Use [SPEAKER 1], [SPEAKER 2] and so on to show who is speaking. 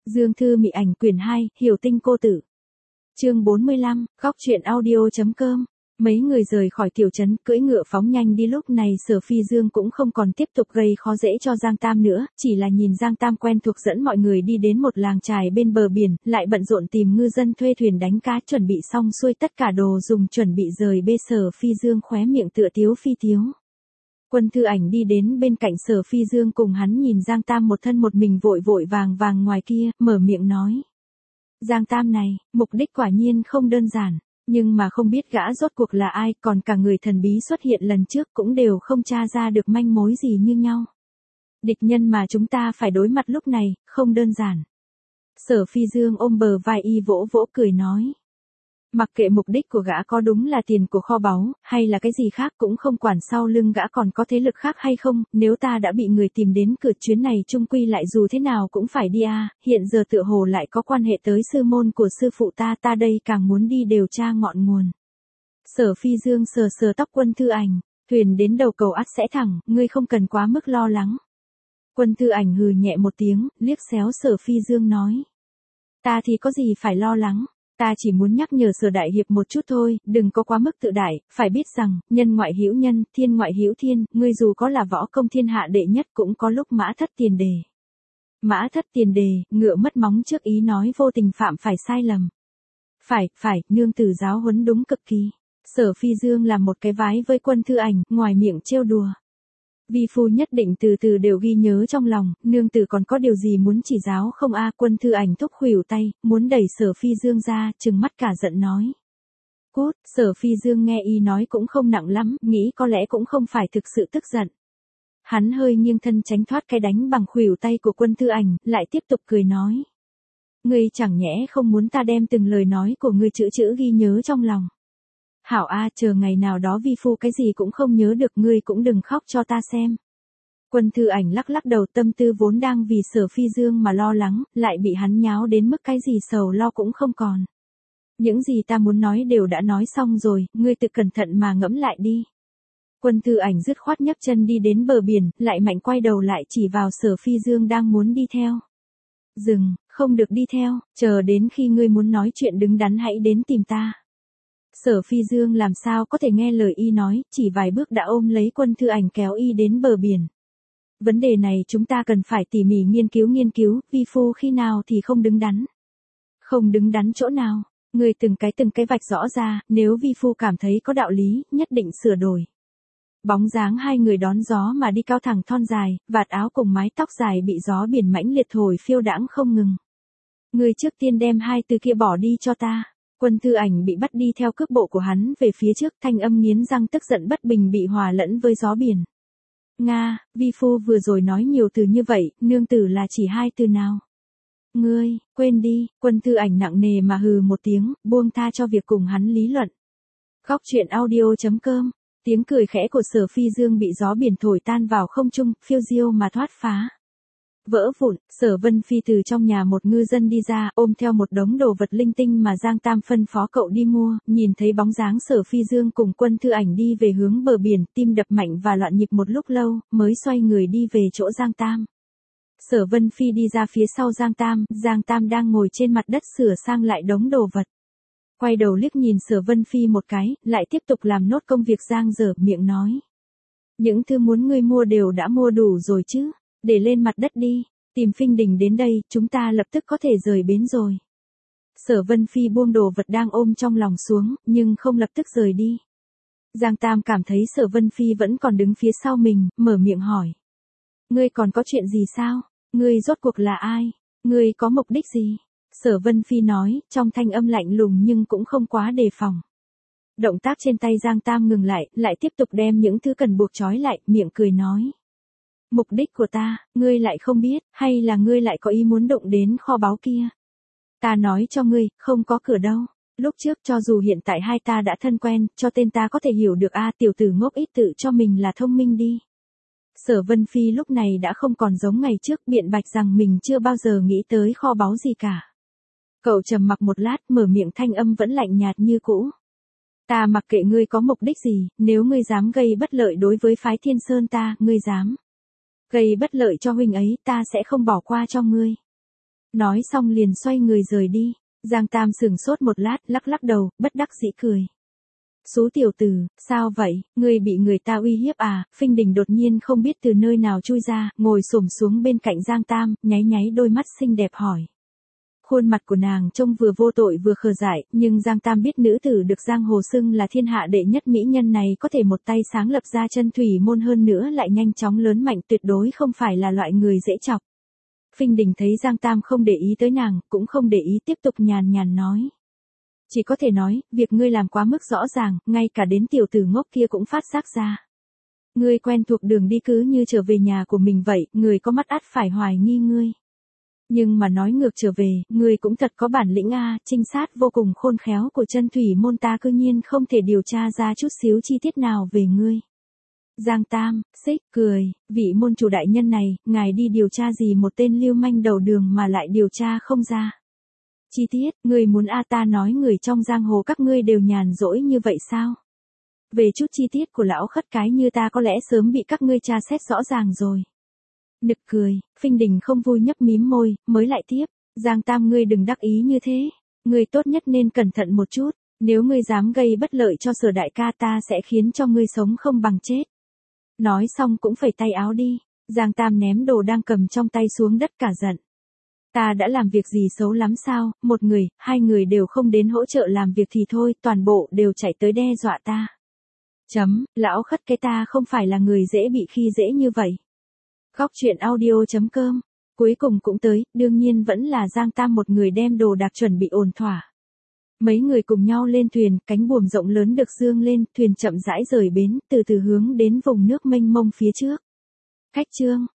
[SPEAKER 1] Dương Thư Mị Ảnh quyển 2, Hiểu Tinh Cô Tử. Chương 45, góc truyện audio.com. Mấy người rời khỏi tiểu trấn, cưỡi ngựa phóng nhanh đi. Lúc này Sở Phi Dương cũng không còn tiếp tục gây khó dễ cho Giang Tam nữa, chỉ là nhìn Giang Tam quen thuộc dẫn mọi người đi đến một làng chài bên bờ biển, lại bận rộn tìm ngư dân thuê thuyền đánh cá, chuẩn bị xong xuôi tất cả đồ dùng chuẩn bị rời bê. Sở Phi Dương khóe miệng tựa tiếu phi tiếu. Quân Thư Ảnh đi đến bên cạnh Sở Phi Dương cùng hắn nhìn Giang Tam một thân một mình vội vội vàng vàng ngoài kia, mở miệng nói. Giang Tam này, mục đích quả nhiên không đơn giản, nhưng mà không biết gã rốt cuộc là ai, còn cả người thần bí xuất hiện lần trước cũng đều không tra ra được manh mối gì như nhau. Địch nhân mà chúng ta phải đối mặt lúc này, không đơn giản. Sở Phi Dương ôm bờ vai y vỗ vỗ cười nói. Mặc kệ mục đích của gã có đúng là tiền của kho báu, hay là cái gì khác cũng không quản sau lưng gã còn có thế lực khác hay không, nếu ta đã bị người tìm đến cửa chuyến này chung quy lại dù thế nào cũng phải đi hiện giờ tựa hồ lại có quan hệ tới sư môn của sư phụ ta đây càng muốn đi điều tra ngọn nguồn. Sở Phi Dương sờ sờ tóc Quân Thư Ảnh, thuyền đến đầu cầu ắt sẽ thẳng, ngươi không cần quá mức lo lắng. Quân Thư Ảnh hừ nhẹ một tiếng, liếc xéo Sở Phi Dương nói. Ta thì có gì phải lo lắng. Ta chỉ muốn nhắc nhở Sở đại hiệp một chút thôi, đừng có quá mức tự đại, phải biết rằng, nhân ngoại hữu nhân, thiên ngoại hữu thiên, ngươi dù có là võ công thiên hạ đệ nhất cũng có lúc mã thất tiền đề. Mã thất tiền đề, ngựa mất móng trước ý nói vô tình phạm phải sai lầm. Phải, nương tử giáo huấn đúng cực kỳ. Sở Phi Dương làm một cái vái với Quân Thư Ảnh, ngoài miệng trêu đùa. Vi phu nhất định từ từ đều ghi nhớ trong lòng, nương tử còn có điều gì muốn chỉ giáo không Quân Thư Ảnh thúc khuỷu tay, muốn đẩy Sở Phi Dương ra, trừng mắt cả giận nói. Cút, Sở Phi Dương nghe y nói cũng không nặng lắm, nghĩ có lẽ cũng không phải thực sự tức giận. Hắn hơi nghiêng thân tránh thoát cái đánh bằng khuỷu tay của Quân Thư Ảnh, lại tiếp tục cười nói. Ngươi chẳng nhẽ không muốn ta đem từng lời nói của ngươi chữ ghi nhớ trong lòng. Hảo chờ ngày nào đó vi phu cái gì cũng không nhớ được, ngươi cũng đừng khóc cho ta xem. Quân Thư Ảnh lắc lắc đầu, tâm tư vốn đang vì Sở Phi Dương mà lo lắng, lại bị hắn nháo đến mức cái gì sầu lo cũng không còn. Những gì ta muốn nói đều đã nói xong rồi, ngươi tự cẩn thận mà ngẫm lại đi. Quân Thư Ảnh dứt khoát nhấc chân đi đến bờ biển, lại mạnh quay đầu lại chỉ vào Sở Phi Dương đang muốn đi theo. Dừng, không được đi theo, chờ đến khi ngươi muốn nói chuyện đứng đắn hãy đến tìm ta. Sở Phi Dương làm sao có thể nghe lời y nói, chỉ vài bước đã ôm lấy Quân Thư Ảnh kéo y đến bờ biển. Vấn đề này chúng ta cần phải tỉ mỉ nghiên cứu, vi phu khi nào thì không đứng đắn. Không đứng đắn chỗ nào, người từng cái vạch rõ ra, nếu vi phu cảm thấy có đạo lý, nhất định sửa đổi. Bóng dáng hai người đón gió mà đi cao thẳng thon dài, vạt áo cùng mái tóc dài bị gió biển mãnh liệt thổi phiêu đãng không ngừng. Người trước tiên đem hai từ kia bỏ đi cho ta. Quân Thư Ảnh bị bắt đi theo cước bộ của hắn về phía trước, thanh âm nghiến răng tức giận bất bình bị hòa lẫn với gió biển. Nga, vi phu vừa rồi nói nhiều từ như vậy, nương tử là chỉ hai từ nào? Ngươi, quên đi. Quân Thư Ảnh nặng nề mà hừ một tiếng, buông tha cho việc cùng hắn lý luận. Góc truyện audio.com. Tiếng cười khẽ của Sở Phi Dương bị gió biển thổi tan vào không trung, phiêu diêu mà thoát phá. Vỡ vụn, Sở Vân Phi từ trong nhà một ngư dân đi ra, ôm theo một đống đồ vật linh tinh mà Giang Tam phân phó cậu đi mua, nhìn thấy bóng dáng Sở Phi Dương cùng Quân Thư Ảnh đi về hướng bờ biển, tim đập mạnh và loạn nhịp một lúc lâu, mới xoay người đi về chỗ Giang Tam. Sở Vân Phi đi ra phía sau Giang Tam đang ngồi trên mặt đất sửa sang lại đống đồ vật. Quay đầu liếc nhìn Sở Vân Phi một cái, lại tiếp tục làm nốt công việc dang dở, miệng nói. Những thứ muốn ngươi mua đều đã mua đủ rồi chứ. Để lên mặt đất đi, tìm Phinh Đình đến đây, chúng ta lập tức có thể rời bến rồi. Sở Vân Phi buông đồ vật đang ôm trong lòng xuống, nhưng không lập tức rời đi. Giang Tam cảm thấy Sở Vân Phi vẫn còn đứng phía sau mình, mở miệng hỏi. Ngươi còn có chuyện gì sao? Ngươi rốt cuộc là ai? Ngươi có mục đích gì? Sở Vân Phi nói, trong thanh âm lạnh lùng nhưng cũng không quá đề phòng. Động tác trên tay Giang Tam ngừng lại tiếp tục đem những thứ cần buộc trói lại, miệng cười nói. Mục đích của ta, ngươi lại không biết, hay là ngươi lại có ý muốn động đến kho báu kia? Ta nói cho ngươi, không có cửa đâu. Lúc trước cho dù hiện tại hai ta đã thân quen, cho tên ta có thể hiểu được tiểu tử ngốc ít tự cho mình là thông minh đi. Sở Vân Phi lúc này đã không còn giống ngày trước biện bạch rằng mình chưa bao giờ nghĩ tới kho báu gì cả. Cậu trầm mặc một lát, mở miệng, thanh âm vẫn lạnh nhạt như cũ. Ta mặc kệ ngươi có mục đích gì, nếu ngươi dám gây bất lợi đối với phái Thiên Sơn ta, ngươi dám gây bất lợi cho huynh ấy, ta sẽ không bỏ qua cho ngươi. Nói xong liền xoay người rời đi. Giang Tam sững sốt một lát, lắc lắc đầu, bất đắc dĩ cười. Số tiểu tử, sao vậy, ngươi bị người ta uy hiếp à? Phinh Đình đột nhiên không biết từ nơi nào chui ra, ngồi xổm xuống bên cạnh Giang Tam, nháy nháy đôi mắt xinh đẹp hỏi. Khuôn mặt của nàng trông vừa vô tội vừa khờ dại, nhưng Giang Tam biết nữ tử được giang hồ xưng là thiên hạ đệ nhất mỹ nhân này có thể một tay sáng lập ra chân thủy môn, hơn nữa lại nhanh chóng lớn mạnh, tuyệt đối không phải là loại người dễ chọc. Phinh Đình thấy Giang Tam không để ý tới nàng, cũng không để ý, tiếp tục nhàn nhàn nói. Chỉ có thể nói, việc ngươi làm quá mức rõ ràng, ngay cả đến tiểu tử ngốc kia cũng phát giác ra. Ngươi quen thuộc đường đi cứ như trở về nhà của mình vậy, người có mắt ắt phải hoài nghi ngươi. Nhưng mà nói ngược trở về, ngươi cũng thật có bản lĩnh a, trinh sát vô cùng khôn khéo của chân thủy môn ta cư nhiên không thể điều tra ra chút xíu chi tiết nào về ngươi. Giang Tam, xích, cười, vị môn chủ đại nhân này, ngài đi điều tra gì một tên lưu manh đầu đường mà lại điều tra không ra. Chi tiết, ngươi muốn ta nói người trong giang hồ các ngươi đều nhàn rỗi như vậy sao? Về chút chi tiết của lão khất cái như ta có lẽ sớm bị các ngươi tra xét rõ ràng rồi. Nực cười, Phinh Đình không vui nhấp mím môi, mới lại tiếp. Giang Tam, ngươi đừng đắc ý như thế. Ngươi tốt nhất nên cẩn thận một chút. Nếu ngươi dám gây bất lợi cho Sở đại ca ta sẽ khiến cho ngươi sống không bằng chết. Nói xong cũng phẩy tay áo đi. Giang Tam ném đồ đang cầm trong tay xuống đất cả giận. Ta đã làm việc gì xấu lắm sao, một người, hai người đều không đến hỗ trợ làm việc thì thôi, toàn bộ đều chạy tới đe dọa ta. Lão khất cái ta không phải là người dễ bị khi dễ như vậy. Góc truyện audio.com. Cuối cùng cũng tới, đương nhiên vẫn là Giang Tam một người đem đồ đạc chuẩn bị ổn thỏa. Mấy người cùng nhau lên thuyền, cánh buồm rộng lớn được dương lên, thuyền chậm rãi rời bến, từ từ hướng đến vùng nước mênh mông phía trước. Khách trương,